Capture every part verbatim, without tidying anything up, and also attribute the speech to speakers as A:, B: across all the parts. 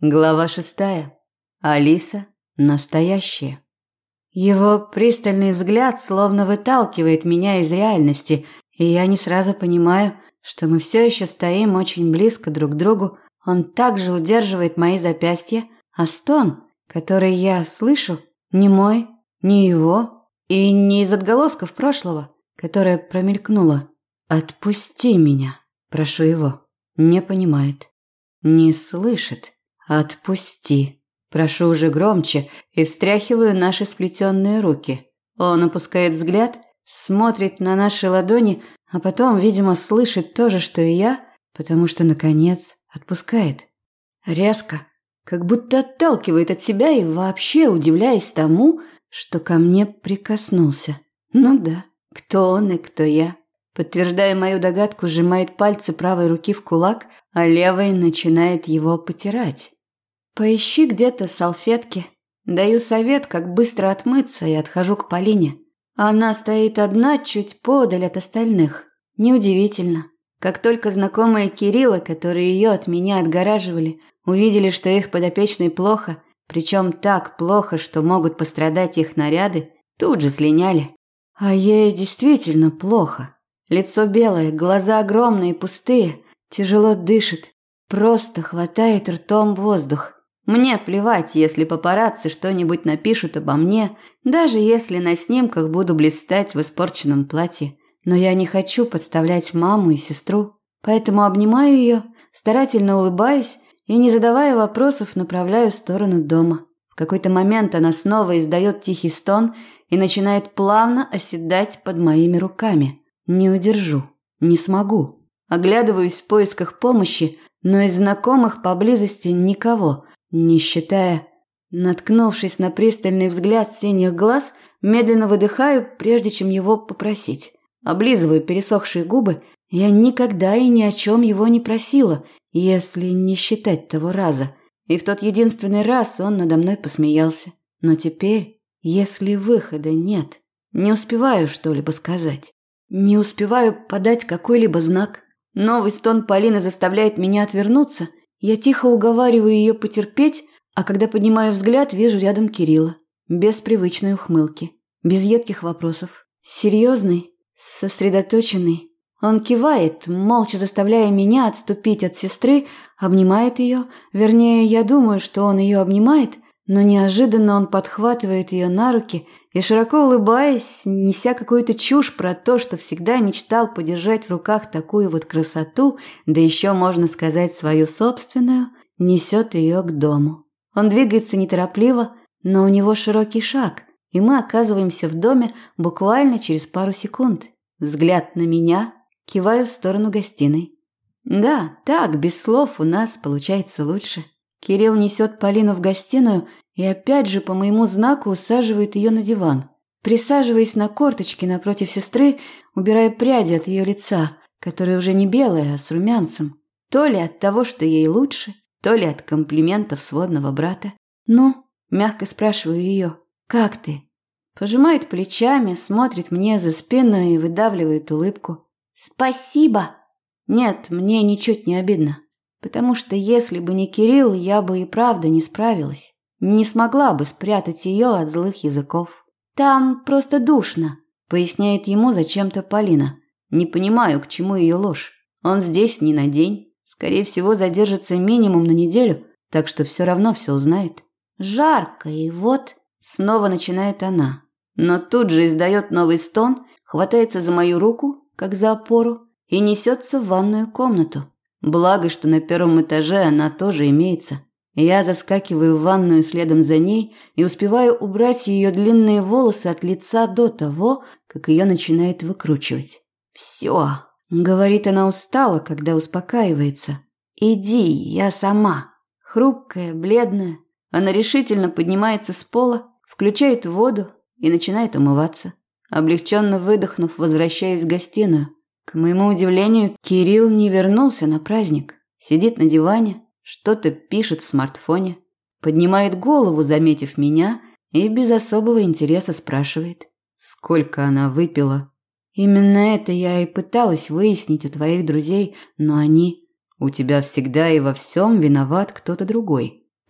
A: Глава шестая. Алиса. Настоящая. Его пристальный взгляд словно выталкивает меня из реальности, и я не сразу понимаю, что мы все еще стоим очень близко друг к другу. Он также удерживает мои запястья, а стон, который я слышу, не мой, не его и не из отголосков прошлого, которое промелькнуло. «Отпусти меня», прошу его. Не понимает. Не слышит. «Отпусти». Прошу уже громче и встряхиваю наши сплетенные руки. Он опускает взгляд, смотрит на наши ладони, а потом, видимо, слышит то же, что и я, потому что, наконец, отпускает. Резко, как будто отталкивает от себя и вообще удивляясь тому, что ко мне прикоснулся. Ну да, кто он и кто я. Подтверждая мою догадку, сжимает пальцы правой руки в кулак, а левой начинает его потирать. «Поищи где-то салфетки». Даю совет, как быстро отмыться, и отхожу к Полине. Она стоит одна, чуть подаль от остальных. Неудивительно. Как только знакомые Кирилла, которые ее от меня отгораживали, увидели, что их подопечной плохо, причем так плохо, что могут пострадать их наряды, тут же слиняли. А ей действительно плохо. Лицо белое, глаза огромные и пустые, тяжело дышит, просто хватает ртом воздух. Мне плевать, если папарацци что-нибудь напишут обо мне, даже если на снимках буду блистать в испорченном платье. Но я не хочу подставлять маму и сестру, поэтому обнимаю ее, старательно улыбаюсь и, не задавая вопросов, направляю в сторону дома. В какой-то момент она снова издает тихий стон и начинает плавно оседать под моими руками. Не удержу, не смогу. Оглядываюсь в поисках помощи, но из знакомых поблизости никого, не считая. Наткнувшись на пристальный взгляд синих глаз, медленно выдыхаю, прежде чем его попросить. Облизываю пересохшие губы. Я никогда и ни о чем его не просила, если не считать того раза. И в тот единственный раз он надо мной посмеялся. Но теперь, если выхода нет, не успеваю что-либо сказать. Не успеваю подать какой-либо знак. Новый стон Полины заставляет меня отвернуться. Я тихо уговариваю ее потерпеть, а когда поднимаю взгляд, вижу рядом Кирилла. Без привычной ухмылки, без едких вопросов. Серьезный, сосредоточенный. Он кивает, молча заставляя меня отступить от сестры, обнимает ее. Вернее, я думаю, что он ее обнимает, но неожиданно он подхватывает ее на руки и, широко улыбаясь, неся какую-то чушь про то, что всегда мечтал подержать в руках такую вот красоту, да еще, можно сказать, свою собственную, несет ее к дому. Он двигается неторопливо, но у него широкий шаг, и мы оказываемся в доме буквально через пару секунд. Взгляд на меня, киваю в сторону гостиной. Да, так, без слов у нас получается лучше. Кирилл несет Полину в гостиную и опять же по моему знаку усаживает ее на диван. Присаживаясь на корточки напротив сестры, убирая пряди от ее лица, которое уже не белое, а с румянцем. То ли от того, что ей лучше, то ли от комплиментов сводного брата. «Ну?» – мягко спрашиваю ее. «Как ты?» Пожимает плечами, смотрит мне за спину и выдавливает улыбку. «Спасибо!» Нет, мне ничуть не обидно. Потому что если бы не Кирилл, я бы и правда не справилась. Не смогла бы спрятать ее от злых языков. «Там просто душно», – поясняет ему зачем-то Полина. Не понимаю, к чему ее ложь. Он здесь не на день. Скорее всего, задержится минимум на неделю, так что все равно все узнает. «Жарко, и вот...» – снова начинает она. Но тут же издает новый стон, хватается за мою руку, как за опору, и несется в ванную комнату. Благо, что на первом этаже она тоже имеется. Я заскакиваю в ванную следом за ней и успеваю убрать ее длинные волосы от лица до того, как ее начинает выкручивать. «Все», — говорит она устало, когда успокаивается. «Иди, я сама». Хрупкая, бледная, она решительно поднимается с пола, включает воду и начинает умываться. Облегченно выдохнув, возвращаюсь в гостиную. К моему удивлению, Кирилл не вернулся на праздник. Сидит на диване, что-то пишет в смартфоне. Поднимает голову, заметив меня, и без особого интереса спрашивает, сколько она выпила. Именно это я и пыталась выяснить у твоих друзей, но они... У тебя всегда и во всем виноват кто-то другой.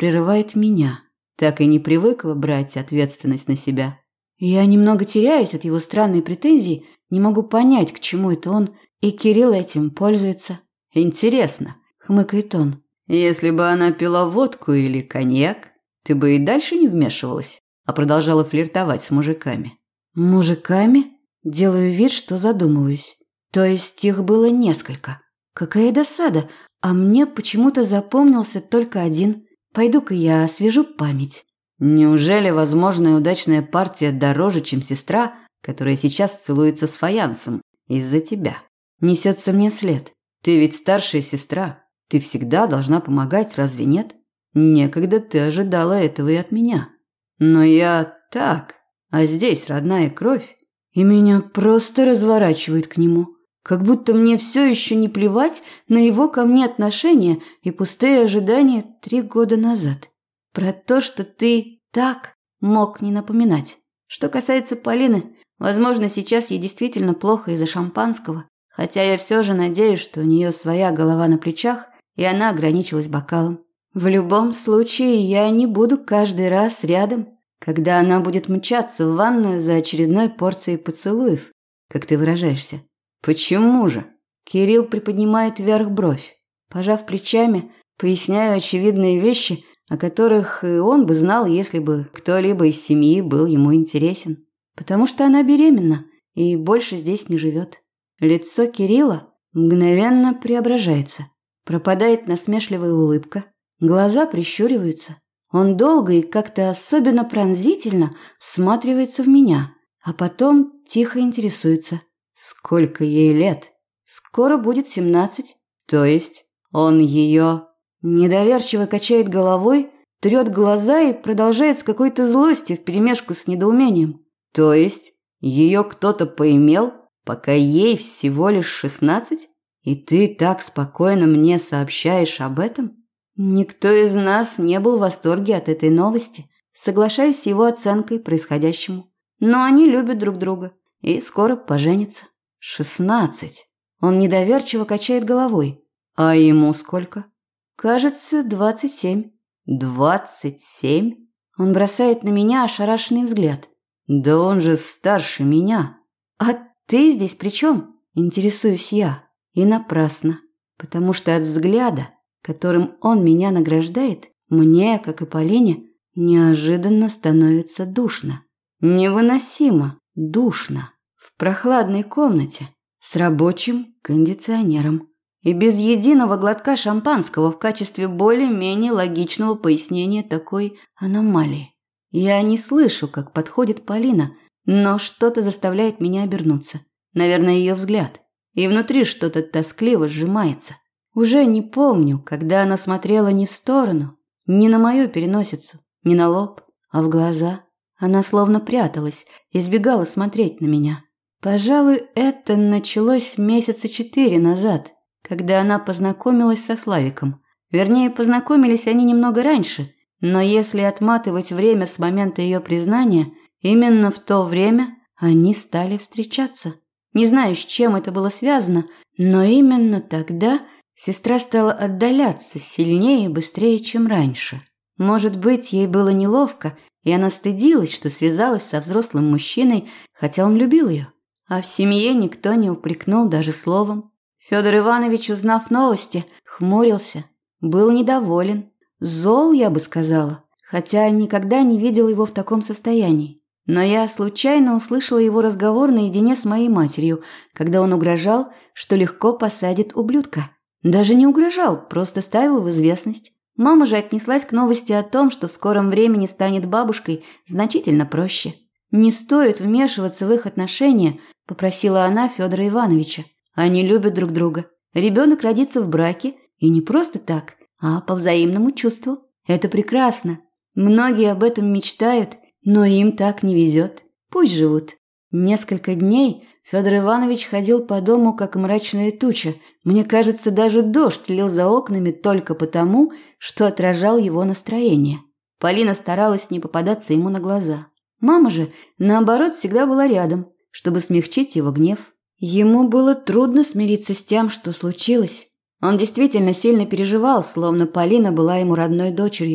A: прерывает меня. Так и не привыкла брать ответственность на себя. Я немного теряюсь от его странной претензии, не могу понять, к чему это он, и Кирилл этим пользуется. «Интересно», – хмыкает он, – «если бы она пила водку или коньяк, ты бы и дальше не вмешивалась, а продолжала флиртовать с мужиками». «Мужиками?» Делаю вид, что задумываюсь. То есть их было несколько. Какая досада, а мне почему-то запомнился только один. Пойду-ка я освежу память. Неужели возможная удачная партия дороже, чем сестра, которая сейчас целуется с фаянсом из-за тебя? Несется мне вслед. Ты ведь старшая сестра. Ты всегда должна помогать, разве нет? Некогда ты ожидала этого и от меня. Но я так, а здесь родная кровь. И меня просто разворачивает к нему. Как будто мне все еще не плевать на его ко мне отношения и пустые ожидания три года назад. Про то, что ты так мог не напоминать. Что касается Полины, возможно, сейчас ей действительно плохо из-за шампанского, хотя я все же надеюсь, что у нее своя голова на плечах, и она ограничилась бокалом. В любом случае, я не буду каждый раз рядом, когда она будет мчаться в ванную за очередной порцией поцелуев, как ты выражаешься. Почему же? Кирилл приподнимает вверх бровь. Пожав плечами, поясняю очевидные вещи, о которых и он бы знал, если бы кто-либо из семьи был ему интересен. Потому что она беременна и больше здесь не живет. Лицо Кирилла мгновенно преображается. Пропадает насмешливая улыбка. Глаза прищуриваются. Он долго и как-то особенно пронзительно всматривается в меня, а потом тихо интересуется. Сколько ей лет? Скоро будет семнадцать. То есть он ее... Недоверчиво качает головой, трет глаза и продолжает с какой-то злостью вперемешку с недоумением. То есть ее кто-то поимел, пока ей всего лишь шестнадцать? И ты так спокойно мне сообщаешь об этом? Никто из нас не был в восторге от этой новости. Соглашаюсь с его оценкой происходящему. Но они любят друг друга и скоро поженятся. Шестнадцать. Он недоверчиво качает головой. А ему сколько? Кажется, двадцать семь. Двадцать семь? Он бросает на меня ошарашенный взгляд. Да он же старше меня. А ты здесь при чем? Интересуюсь я. И напрасно. Потому что от взгляда, которым он меня награждает, мне, как и Полине, неожиданно становится душно. Невыносимо душно. В прохладной комнате с рабочим кондиционером. И без единого глотка шампанского в качестве более-менее логичного пояснения такой аномалии. Я не слышу, как подходит Полина, но что-то заставляет меня обернуться. Наверное, ее взгляд. И внутри что-то тоскливо сжимается. Уже не помню, когда она смотрела не в сторону, не на мою переносицу, не на лоб, а в глаза. Она словно пряталась, избегала смотреть на меня. Пожалуй, это началось месяца четыре назад, когда она познакомилась со Славиком. Вернее, познакомились они немного раньше, но если отматывать время с момента ее признания, именно в то время они стали встречаться. Не знаю, с чем это было связано, но именно тогда сестра стала отдаляться сильнее и быстрее, чем раньше. Может быть, ей было неловко, и она стыдилась, что связалась со взрослым мужчиной, хотя он любил ее. А в семье никто не упрекнул даже словом. Федор Иванович, узнав новости, хмурился, был недоволен. Зол, я бы сказала, хотя никогда не видела его в таком состоянии. Но я случайно услышала его разговор наедине с моей матерью, когда он угрожал, что легко посадит ублюдка. Даже не угрожал, просто ставил в известность. Мама же отнеслась к новости о том, что в скором времени станет бабушкой, значительно проще. «Не стоит вмешиваться в их отношения», – попросила она Федора Ивановича. «Они любят друг друга. Ребенок родится в браке, и не просто так, а по взаимному чувству. Это прекрасно. Многие об этом мечтают, но им так не везет. Пусть живут». Несколько дней Федор Иванович ходил по дому, как мрачная туча. Мне кажется, даже дождь лил за окнами только потому, что отражал его настроение. Полина старалась не попадаться ему на глаза. Мама же, наоборот, всегда была рядом, чтобы смягчить его гнев. Ему было трудно смириться с тем, что случилось. Он действительно сильно переживал, словно Полина была ему родной дочерью.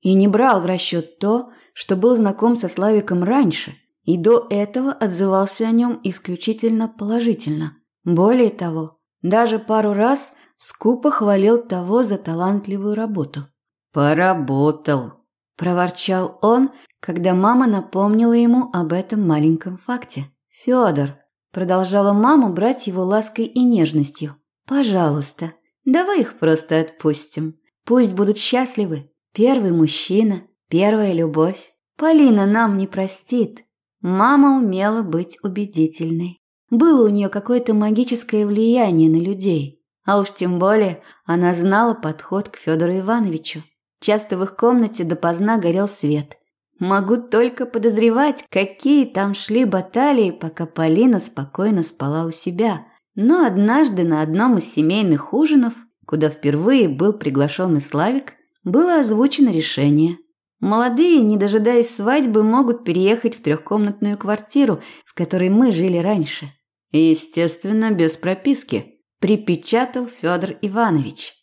A: и не брал в расчет то, что был знаком со Славиком раньше, и до этого отзывался о нем исключительно положительно. Более того, даже пару раз скупо хвалил того за талантливую работу.
B: «Поработал»,
A: – проворчал он, когда мама напомнила ему об этом маленьком факте. «Федор», – продолжала мама брать его лаской и нежностью, – «пожалуйста, давай их просто отпустим. Пусть будут счастливы. Первый мужчина, первая любовь. Полина нам не простит». Мама умела быть убедительной. Было у нее какое-то магическое влияние на людей. А уж тем более она знала подход к Федору Ивановичу. Часто в их комнате допоздна горел свет. Могу только подозревать, какие там шли баталии, пока Полина спокойно спала у себя. Но однажды на одном из семейных ужинов, куда впервые был приглашен и Славик, было озвучено решение. Молодые, не дожидаясь свадьбы, могут переехать в трехкомнатную квартиру, в которой мы жили раньше.
B: Естественно, без прописки,
A: припечатал Федор Иванович.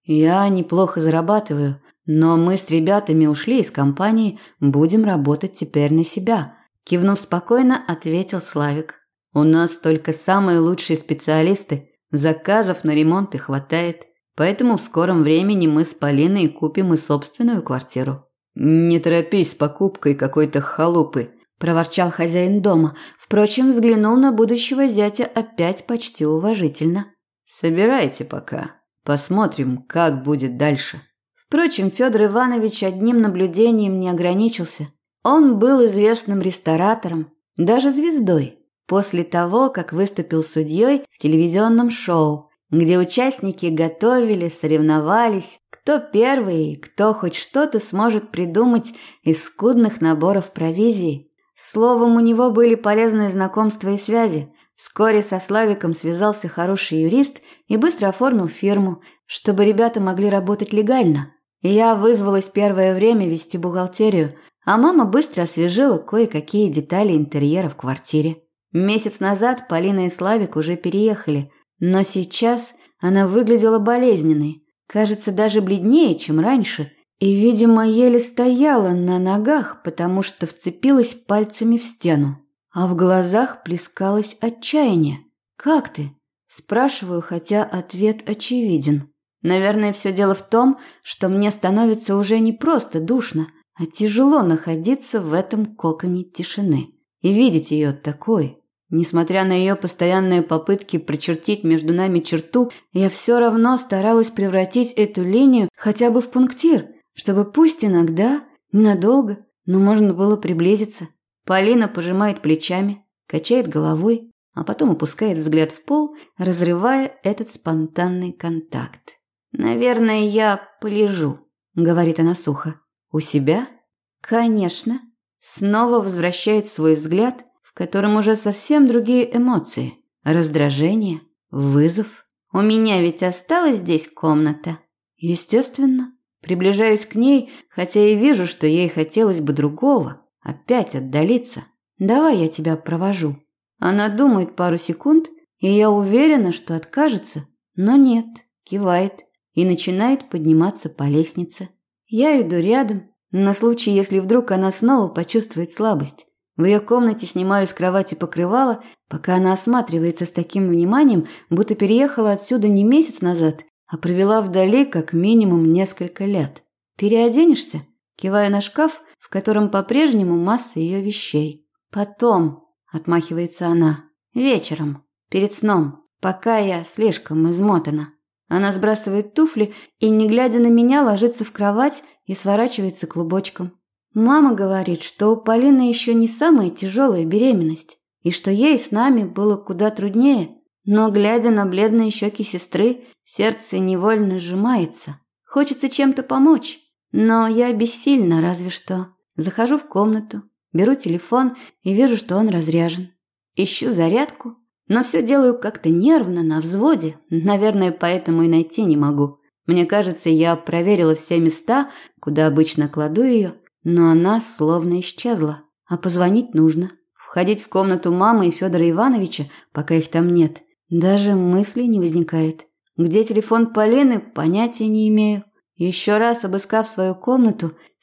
B: Я неплохо зарабатываю, но мы с ребятами ушли из компании, будем работать теперь на себя.
A: Кивнув спокойно, ответил Славик.
B: У нас только самые лучшие специалисты, заказов на ремонт и хватает, поэтому в скором времени мы с Полиной купим и собственную квартиру. «Не торопись с покупкой какой-то халупы»,
A: – проворчал хозяин дома. Впрочем, взглянул на будущего зятя опять почти уважительно.
B: «Собирайте пока. Посмотрим, как будет дальше».
A: Впрочем, Федор Иванович одним наблюдением не ограничился. Он был известным ресторатором, даже звездой, после того, как выступил судьей в телевизионном шоу, где участники готовили, соревновались, кто первый, кто хоть что-то сможет придумать из скудных наборов провизии. Словом, у него были полезные знакомства и связи. Вскоре со Славиком связался хороший юрист и быстро оформил фирму, чтобы ребята могли работать легально. Я вызвалась первое время вести бухгалтерию, а мама быстро освежила кое-какие детали интерьера в квартире. Месяц назад Полина и Славик уже переехали, но сейчас она выглядела болезненной. Кажется, даже бледнее, чем раньше, и, видимо, еле стояла на ногах, потому что вцепилась пальцами в стену. А в глазах плескалось отчаяние. «Как ты?» – спрашиваю, хотя ответ очевиден. Наверное, все дело в том, что мне становится уже не просто душно, а тяжело находиться в этом коконе тишины и видеть ее такой. Несмотря на ее постоянные попытки прочертить между нами черту, я все равно старалась превратить эту линию хотя бы в пунктир, чтобы пусть иногда, ненадолго, но можно было приблизиться. Полина пожимает плечами, качает головой, а потом опускает взгляд в пол, разрывая этот спонтанный контакт. «Наверное, я полежу», — говорит она сухо. «У себя?» «Конечно». Снова возвращает свой взгляд, в котором уже совсем другие эмоции. Раздражение, вызов. «У меня ведь осталась здесь комната». Естественно. Приближаюсь к ней, хотя и вижу, что ей хотелось бы другого. Опять отдалиться. «Давай я тебя провожу». Она думает пару секунд, и я уверена, что откажется. Но нет, кивает и начинает подниматься по лестнице. Я иду рядом, на случай, если вдруг она снова почувствует слабость. В ее комнате снимаю с кровати покрывало, пока она осматривается с таким вниманием, будто переехала отсюда не месяц назад, а провела вдали как минимум несколько лет. «Переоденешься?» Киваю на шкаф, в котором по-прежнему масса ее вещей. «Потом», – отмахивается она, – «вечером, перед сном, пока я слишком измотана». Она сбрасывает туфли и, не глядя на меня, ложится в кровать и сворачивается клубочком. Мама говорит, что у Полины еще не самая тяжелая беременность, и что ей с нами было куда труднее, но, глядя на бледные щеки сестры, сердце невольно сжимается. Хочется чем-то помочь, но я бессильна разве что. Захожу в комнату, беру телефон и вижу, что он разряжен. Ищу зарядку, но все делаю как-то нервно, на взводе, наверное, поэтому и найти не могу. Мне кажется, я проверила все места, куда обычно кладу ее, но она словно исчезла, а позвонить нужно. Входить в комнату мамы и Федора Ивановича, пока их там нет, даже мысли не возникает. Где телефон Полины, понятия не имею. Еще раз обыскав свою комнату,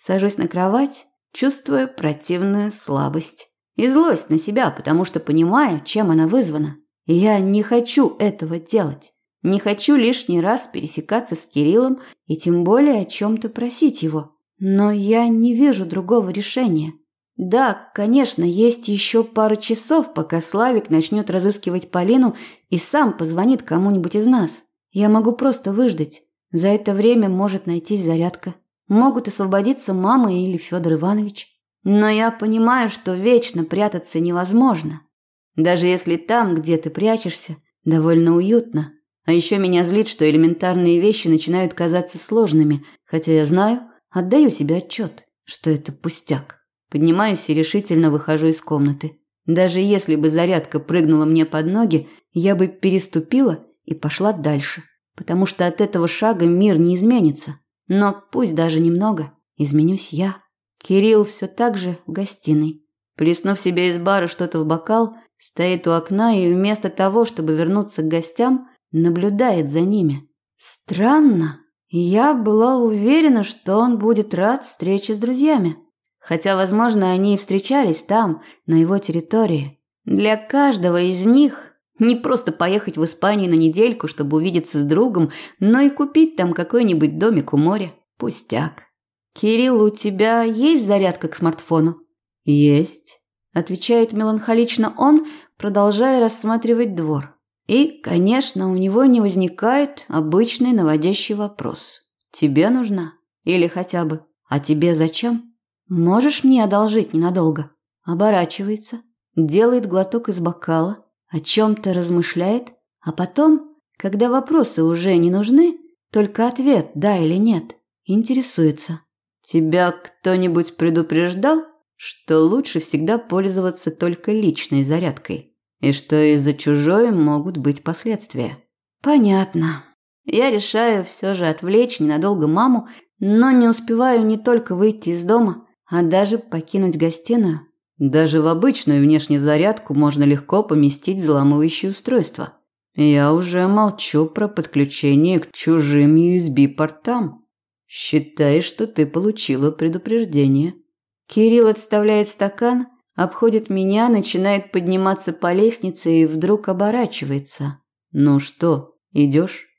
A: Сажусь на кровать, чувствуя противную слабость. И злость на себя, потому что понимаю, чем она вызвана. И я не хочу этого делать. Не хочу лишний раз пересекаться с Кириллом и тем более о чем-то просить его. Но я не вижу другого решения. Да, конечно, есть еще пару часов, пока Славик начнет разыскивать Полину и сам позвонит кому-нибудь из нас. Я могу просто выждать. За это время может найтись зарядка. Могут освободиться мама или Федор Иванович. Но я понимаю, что вечно прятаться невозможно. Даже если там, где ты прячешься, довольно уютно. А еще меня злит, что элементарные вещи начинают казаться сложными, хотя я знаю, отдаю себе отчет, что это пустяк. Поднимаюсь и решительно выхожу из комнаты. Даже если бы зарядка прыгнула мне под ноги, я бы переступила и пошла дальше, потому что от этого шага мир не изменится. Но пусть даже немного, изменюсь я. Кирилл все так же в гостиной. Плеснув себе из бара что-то в бокал, стоит у окна и вместо того, чтобы вернуться к гостям, наблюдает за ними. Странно. Я была уверена, что он будет рад встрече с друзьями. Хотя, возможно, они и встречались там, на его территории. Для каждого из них не просто поехать в Испанию на недельку, чтобы увидеться с другом, но и купить там какой-нибудь домик у моря. Пустяк. «Кирилл, у тебя есть зарядка к смартфону?» «Есть», – отвечает меланхолично он, продолжая рассматривать двор. И, конечно, у него не возникает обычный наводящий вопрос. «Тебе нужна? Или хотя бы «А тебе зачем?» «Можешь мне одолжить ненадолго?» Оборачивается, делает глоток из бокала, о чем-то размышляет, а потом, когда вопросы уже не нужны, только ответ «да» или «нет», интересуется. «Тебя кто-нибудь предупреждал, что лучше всегда пользоваться только личной зарядкой, и что из-за чужой могут быть последствия?» «Понятно». Я решаю все же отвлечь ненадолго маму, но не успеваю не только выйти из дома, а даже покинуть гостиную. Даже в обычную внешнюю зарядку можно легко поместить взламывающее устройство. Я уже молчу про подключение к чужим ю эс би-портам. Считай, что ты получила предупреждение. Кирилл отставляет стакан, обходит меня, начинает подниматься по лестнице и вдруг оборачивается. «Ну что, идешь?»